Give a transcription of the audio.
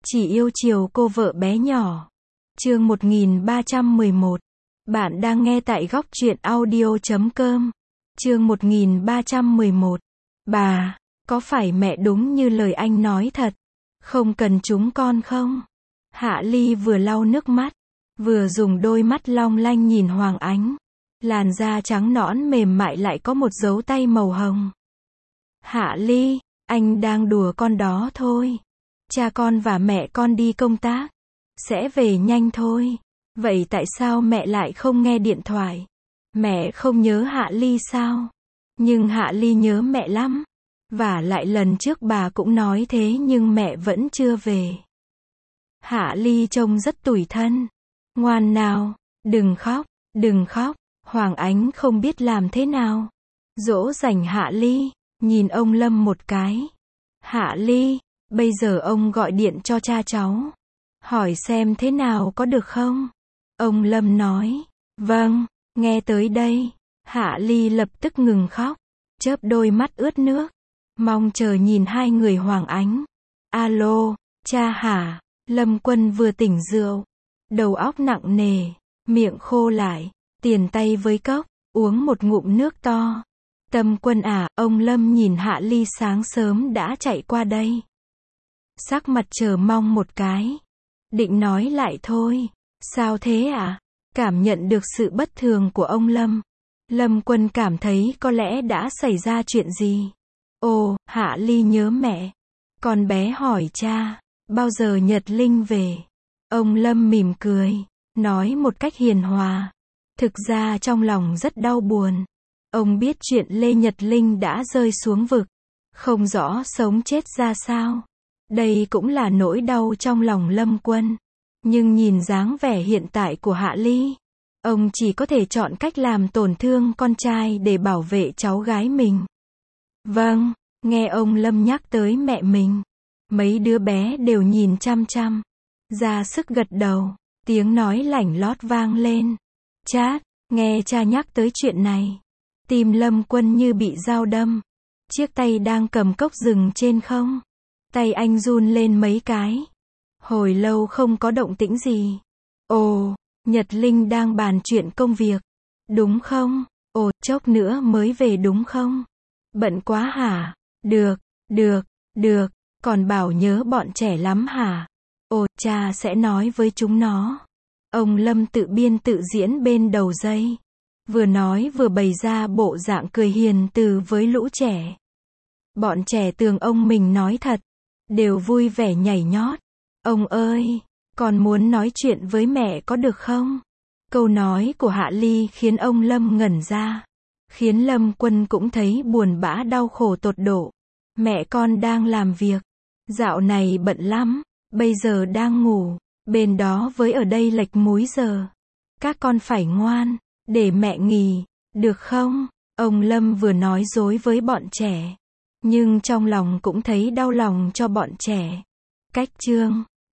Chỉ yêu chiều cô vợ bé nhỏ. Chương 1311. Bạn đang nghe tại góc truyện audio.com. Chương 1311. Bà, có phải mẹ đúng như lời anh nói thật? Không cần chúng con không? Hạ Ly vừa lau nước mắt, vừa dùng đôi mắt long lanh nhìn Hoàng Ánh. Làn da trắng nõn mềm mại lại có một dấu tay màu hồng. Hạ Ly, anh đang đùa con đó thôi. Cha con và mẹ con đi công tác, sẽ về nhanh thôi. Vậy tại sao mẹ lại không nghe điện thoại? Mẹ không nhớ Hạ Ly sao? Nhưng Hạ Ly nhớ mẹ lắm. Và lại lần trước bà cũng nói thế nhưng mẹ vẫn chưa về. Hạ Ly trông rất tủi thân. Ngoan nào, đừng khóc, đừng khóc. Hoàng Ánh không biết làm thế nào. Dỗ dành Hạ Ly, nhìn ông Lâm một cái. Hạ Ly, bây giờ ông gọi điện cho cha cháu. Hỏi xem thế nào có được không? Ông Lâm nói. Vâng, nghe tới đây. Hạ Ly lập tức ngừng khóc. Chớp đôi mắt ướt nước. Mong chờ nhìn hai người Hoàng Ánh. Alo, cha hả? Lâm Quân vừa tỉnh rượu. Đầu óc nặng nề. Miệng khô lại. Tiền tay với cốc. Uống một ngụm nước to. Tâm Quân à, ông Lâm nhìn Hạ Ly sáng sớm đã chạy qua đây. Sắc mặt chờ mong một cái. Định nói lại thôi. Sao thế ạ? Cảm nhận được sự bất thường của ông Lâm. Lâm Quân cảm thấy có lẽ đã xảy ra chuyện gì. Ồ, Hạ Ly nhớ mẹ. Con bé hỏi cha, bao giờ Nhật Linh về? Ông Lâm mỉm cười, nói một cách hiền hòa. Thực ra trong lòng rất đau buồn. Ông biết chuyện Lê Nhật Linh đã rơi xuống vực. Không rõ sống chết ra sao. Đây cũng là nỗi đau trong lòng Lâm Quân. Nhưng nhìn dáng vẻ hiện tại của Hạ Ly, ông chỉ có thể chọn cách làm tổn thương con trai để bảo vệ cháu gái mình. Vâng, nghe ông Lâm nhắc tới mẹ mình. Mấy đứa bé đều nhìn chăm chăm. Ra sức gật đầu. Tiếng nói lảnh lót vang lên. Chát, nghe cha nhắc tới chuyện này. Tim Lâm Quân như bị dao đâm. Chiếc tay đang cầm cốc rừng trên không. Tay anh run lên mấy cái. Hồi lâu không có động tĩnh gì. Ồ, Nhật Linh đang bàn chuyện công việc. Đúng không? Ồ, chốc nữa mới về đúng không? Bận quá hả? Được. Còn bảo nhớ bọn trẻ lắm hả? Ồ, cha sẽ nói với chúng nó. Ông Lâm tự biên tự diễn bên đầu dây. Vừa nói vừa bày ra bộ dạng cười hiền từ với lũ trẻ. Bọn trẻ tưởng ông mình nói thật. Đều vui vẻ nhảy nhót. Ông ơi, con muốn nói chuyện với mẹ có được không? Câu nói của Hạ Ly khiến ông Lâm ngẩn ra. Khiến Lâm Quân cũng thấy buồn bã đau khổ tột độ. Mẹ con đang làm việc. Dạo này bận lắm. Bây giờ đang ngủ. Bên đó với ở đây lệch múi giờ. Các con phải ngoan. Để mẹ nghỉ. Được không? Ông Lâm vừa nói dối với bọn trẻ. Nhưng trong lòng cũng thấy đau lòng cho bọn trẻ. Cách chương